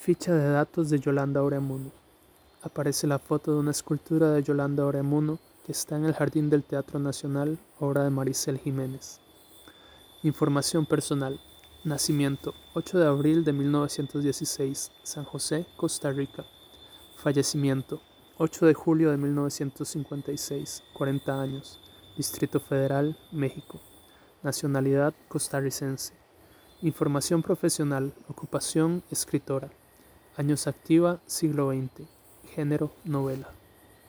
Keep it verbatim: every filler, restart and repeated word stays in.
Ficha de datos de Yolanda Ureamuno. Aparece la foto de una escultura de Yolanda Ureamuno que está en el jardín del Teatro Nacional, obra de Maricel Jiménez. Información personal. Nacimiento: ocho de abril de mil novecientos dieciséis, San José, Costa Rica. Fallecimiento: ocho de julio de mil novecientos cincuenta y seis, cuarenta años, Distrito Federal, México. Nacionalidad: costarricense. Información profesional. Ocupación: escritora. Años activa: siglo veinte. Género: novela.